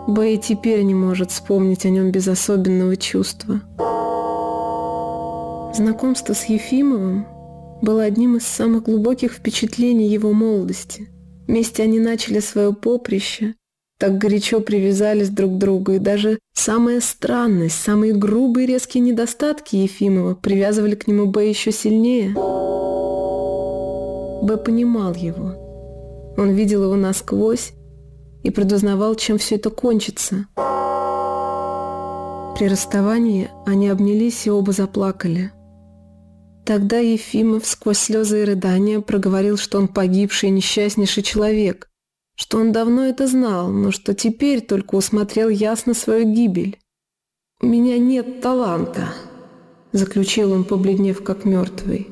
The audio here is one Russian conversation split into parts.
Бэй теперь не может вспомнить о нем без особенного чувства. Знакомство с Ефимовым было одним из самых глубоких впечатлений его молодости. Вместе они начали свое поприще, так горячо привязались друг к другу, и даже самая странность, самые грубые резкие недостатки Ефимова привязывали к нему Б еще сильнее. Б понимал его. Он видел его насквозь и предузнавал, чем все это кончится. При расставании они обнялись и оба заплакали. Тогда Ефимов сквозь слезы и рыдания проговорил, что он погибший и несчастнейший человек, что он давно это знал, но что теперь только усмотрел ясно свою гибель. «У меня нет таланта», — заключил он, побледнев как мертвый.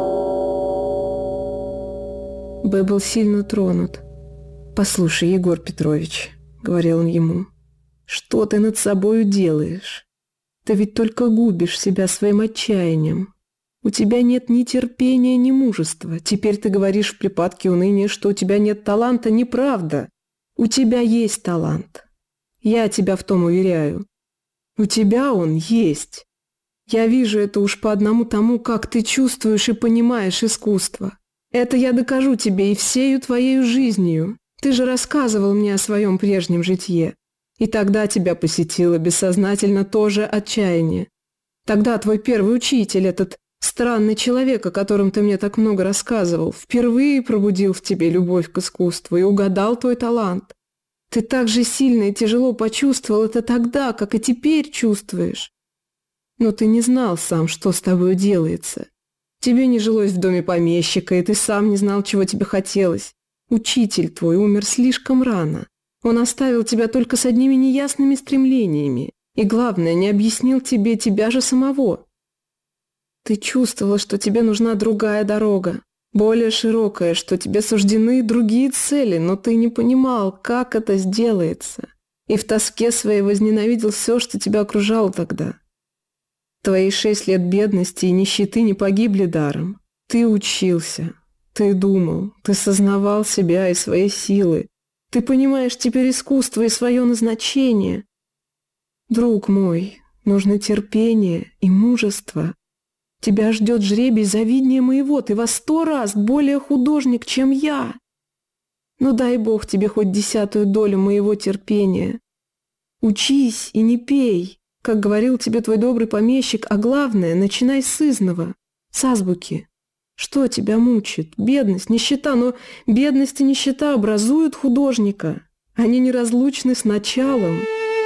Б был сильно тронут. «Послушай, Егор Петрович», — говорил он ему, — «что ты над собою делаешь? Ты ведь только губишь себя своим отчаянием. У тебя нет ни терпения, ни мужества. Теперь ты говоришь в припадке уныния, что у тебя нет таланта. Неправда. У тебя есть талант. Я тебя в том уверяю. У тебя он есть. Я вижу это уж по одному тому, как ты чувствуешь и понимаешь искусство. Это я докажу тебе и всею твоею жизнью. Ты же рассказывал мне о своем прежнем житье. И тогда тебя посетило бессознательно тоже отчаяние. Тогда твой первый учитель, этот странный человек, о котором ты мне так много рассказывал, впервые пробудил в тебе любовь к искусству и угадал твой талант. Ты так же сильно и тяжело почувствовал это тогда, как и теперь чувствуешь. Но ты не знал сам, что с тобой делается. Тебе не жилось в доме помещика, и ты сам не знал, чего тебе хотелось. Учитель твой умер слишком рано. Он оставил тебя только с одними неясными стремлениями. И главное, не объяснил тебе тебя же самого. Ты чувствовала, что тебе нужна другая дорога, более широкая, что тебе суждены другие цели, но ты не понимал, как это сделается. И в тоске своей возненавидел все, что тебя окружало тогда. Твои 6 лет бедности и нищеты не погибли даром. Ты учился, ты думал, ты сознавал себя и свои силы. Ты понимаешь теперь искусство и свое назначение. Друг мой, нужно терпение и мужество. Тебя ждет жребий завиднее моего, ты во 100 раз более художник, чем я. Но дай Бог тебе хоть 10-ую долю моего терпения. Учись и не пей, как говорил тебе твой добрый помещик, а главное, начинай с изного, с азбуки. Что тебя мучит? Бедность, нищета, но бедность и нищета образуют художника. Они неразлучны с началом.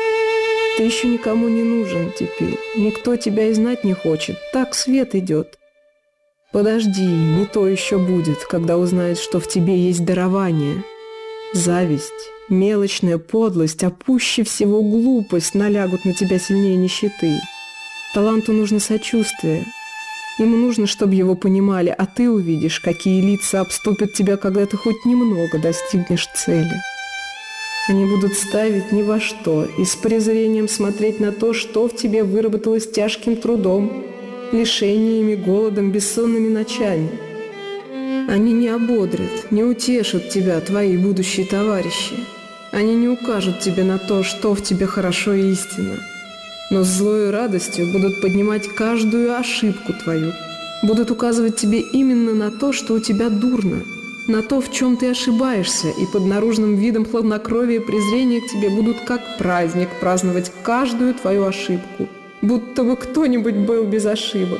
Ты еще никому не нужен теперь, никто тебя и знать не хочет, так свет идет. Подожди, не то еще будет, когда узнает, что в тебе есть дарование. Зависть, мелочная подлость, а пуще всего глупость налягут на тебя сильнее нищеты. Таланту нужно сочувствие. Ему нужно, чтобы его понимали, а ты увидишь, какие лица обступят тебя, когда ты хоть немного достигнешь цели. Они будут ставить ни во что и с презрением смотреть на то, что в тебе выработалось тяжким трудом, лишениями, голодом, бессонными ночами. Они не ободрят, не утешат тебя, твои будущие товарищи. Они не укажут тебе на то, что в тебе хорошо и истинно. Но с злой радостью будут поднимать каждую ошибку твою, будут указывать тебе именно на то, что у тебя дурно, на то, в чем ты ошибаешься, и под наружным видом хладнокровия и презрения к тебе будут как праздник праздновать каждую твою ошибку, будто бы кто-нибудь был без ошибок.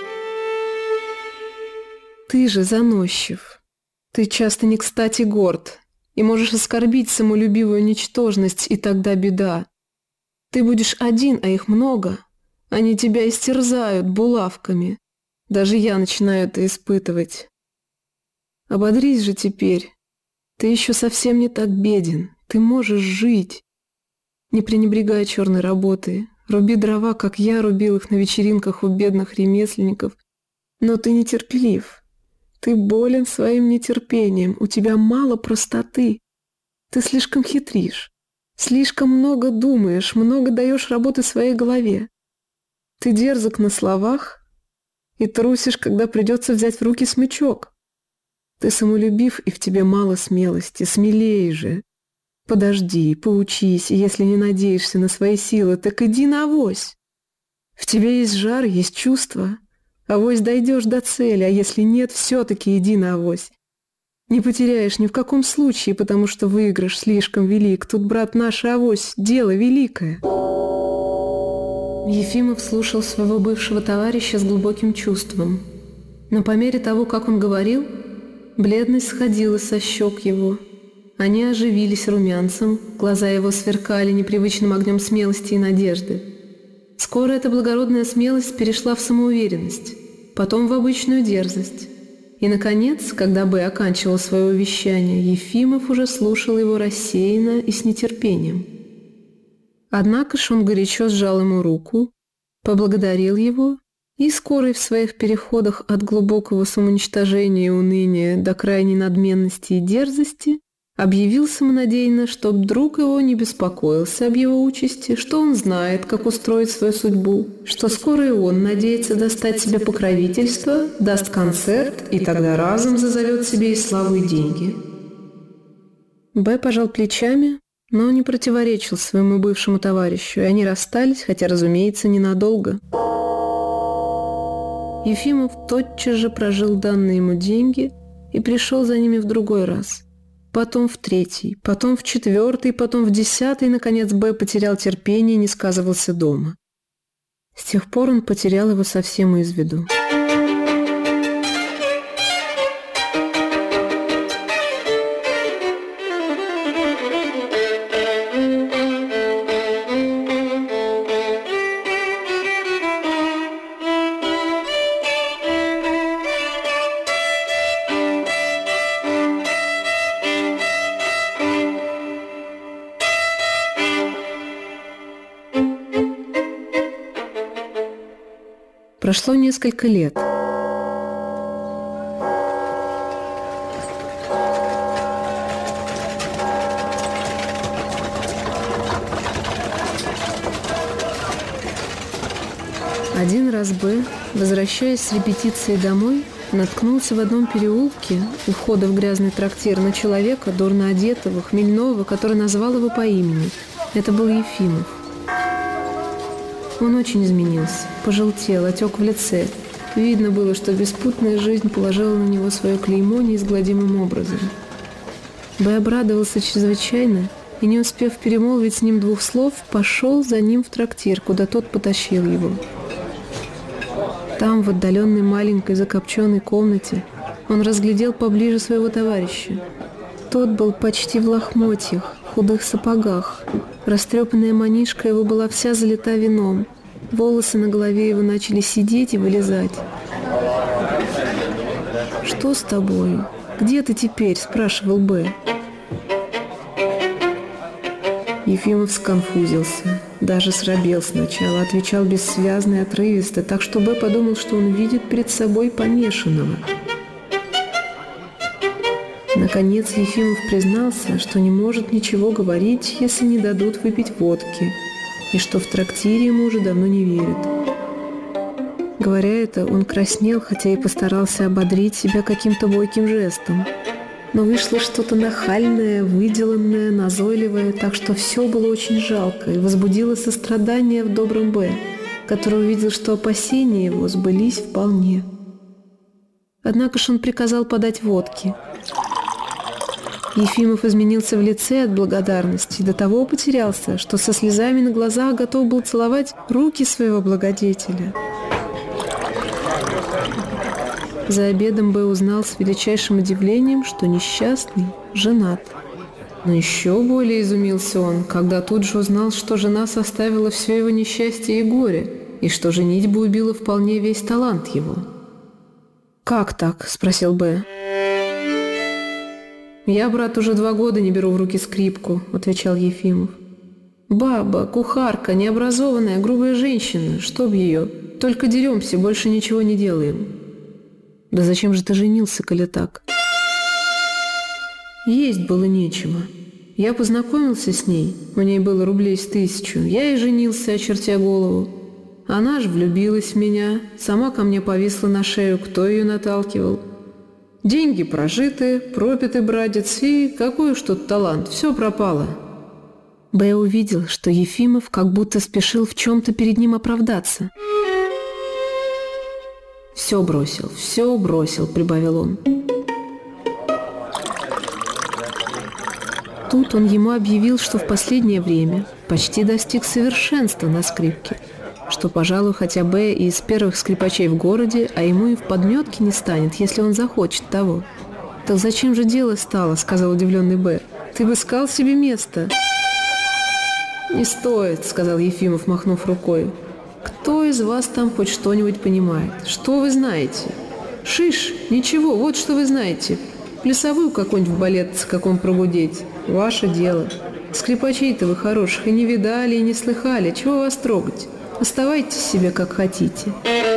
Ты же заносчив. Ты часто не кстати горд, и можешь оскорбить самолюбивую ничтожность, и тогда беда. Ты будешь один, а их много. Они тебя истерзают булавками. Даже я начинаю это испытывать. Ободрись же теперь. Ты еще совсем не так беден. Ты можешь жить. Не пренебрегай черной работой. Руби дрова, как я рубил их на вечеринках у бедных ремесленников. Но ты нетерпелив. Ты болен своим нетерпением. У тебя мало простоты. Ты слишком хитришь. Слишком много думаешь, много даешь работы своей голове. Ты дерзок на словах и трусишь, когда придется взять в руки смычок. Ты самолюбив, и в тебе мало смелости. Смелей же. Подожди, поучись, и если не надеешься на свои силы, так иди на авось. В тебе есть жар, есть чувство. Авось дойдешь до цели, а если нет, все-таки иди на авось. Не потеряешь ни в каком случае, потому что выигрыш слишком велик. Тут, брат, наша авось, дело великое. Ефимов слушал своего бывшего товарища с глубоким чувством. Но по мере того, как он говорил, бледность сходила со щек его. Они оживились румянцем, глаза его сверкали непривычным огнем смелости и надежды. Скоро эта благородная смелость перешла в самоуверенность, потом в обычную дерзость. И, наконец, когда Б. оканчивал свое увещание, Ефимов уже слушал его рассеянно и с нетерпением. Однако ж он горячо сжал ему руку, поблагодарил его и, скорый в своих переходах от глубокого самоуничтожения и уныния до крайней надменности и дерзости, объявил самонадеянно, чтоб друг его не беспокоился об его участи, что он знает, как устроить свою судьбу, что скоро и он надеется достать себе покровительство, даст концерт и тогда разом зазовет себе и славу, и деньги. Б. пожал плечами, но не противоречил своему бывшему товарищу, и они расстались, хотя, разумеется, ненадолго. Ефимов тотчас же прожил данные ему деньги и пришел за ними в другой раз. Потом в третий, потом в четвертый, потом в десятый, наконец, Б. потерял терпение и не сказывался дома. С тех пор он потерял его совсем из виду. Прошло несколько лет. Один раз Б., возвращаясь с репетиции домой, наткнулся в одном переулке у входа в грязный трактир на человека, дурно одетого, хмельного, который назвал его по имени. Это был Ефимов. Он очень изменился, пожелтел, отек в лице. Видно было, что беспутная жизнь положила на него свое клеймо неизгладимым образом. Б. обрадовался чрезвычайно и, не успев перемолвить с ним двух слов, пошел за ним в трактир, куда тот потащил его. Там, в отдаленной маленькой закопченной комнате, он разглядел поближе своего товарища. Тот был почти в лохмотьях, худых сапогах. Растрепанная манишка его была вся залита вином. Волосы на голове его начали сидеть и вылезать. «Что с тобой? Где ты теперь?» – спрашивал Б. Ефимов сконфузился, даже срабел сначала, отвечал бессвязно и отрывисто, так что Б. подумал, что он видит перед собой помешанного. Наконец Ефимов признался, что не может ничего говорить, если не дадут выпить водки, и что в трактире ему уже давно не верят. Говоря это, он краснел, хотя и постарался ободрить себя каким-то бойким жестом. Но вышло что-то нахальное, выделанное, назойливое, так что все было очень жалко и возбудило сострадание в добром Б., который увидел, что опасения его сбылись вполне. Однако ж он приказал подать водки. Ефимов изменился в лице от благодарности и до того потерялся, что со слезами на глазах готов был целовать руки своего благодетеля. За обедом Б. узнал с величайшим удивлением, что несчастный женат. Но еще более изумился он, когда тут же узнал, что жена составила все его несчастье и горе, и что женитьба убила вполне весь талант его. «Как так?» – спросил Б. «Я, брат, уже 2 года не беру в руки скрипку», – отвечал Ефимов. «Баба, кухарка, необразованная, грубая женщина, чтоб ее. Только деремся, больше ничего не делаем». «Да зачем же ты женился, коли так?» «Есть было нечего. Я познакомился с ней, у ней было рублей с 1000, я и женился, очертя голову. Она же влюбилась в меня, сама ко мне повисла на шею, кто ее наталкивал. Деньги прожиты, пропиты, братец, и какой уж тут талант, все пропало. Б увидел, что Ефимов как будто спешил в чем-то перед ним оправдаться. все бросил», — прибавил он. Тут он ему объявил, что в последнее время почти достиг совершенства на скрипке, что, пожалуй, хотя бы и из первых скрипачей в городе, а ему и в подметке не станет, если он захочет того. «Так зачем же дело стало?» — сказал удивленный Б. «Ты бы искал себе место». «Не стоит», — сказал Ефимов, махнув рукой. «Кто из вас там хоть что-нибудь понимает? Что вы знаете? Шиш, ничего, вот что вы знаете. Плясовую какой-нибудь в балет с каком прогудеть. Ваше дело. Скрипачей-то вы хороших и не видали, и не слыхали. Чего вас трогать? Оставайтесь себе как хотите».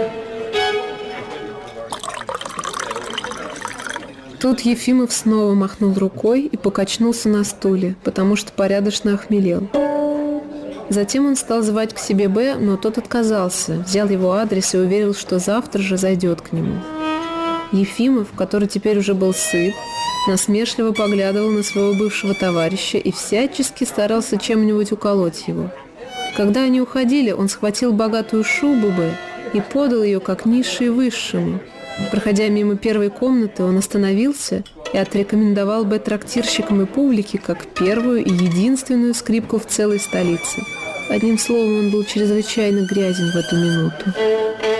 Тут Ефимов снова махнул рукой и покачнулся на стуле, потому что порядочно охмелел. Затем он стал звать к себе Б, но тот отказался, взял его адрес и уверил, что завтра же зайдет к нему. Ефимов, который теперь уже был сыт, насмешливо поглядывал на своего бывшего товарища и всячески старался чем-нибудь уколоть его. Когда они уходили, он схватил богатую шубу Б и подал ее как низший высшему. Проходя мимо первой комнаты, он остановился и отрекомендовал Б трактирщикам и публике как первую и единственную скрипку в целой столице. Одним словом, он был чрезвычайно грязен в эту минуту.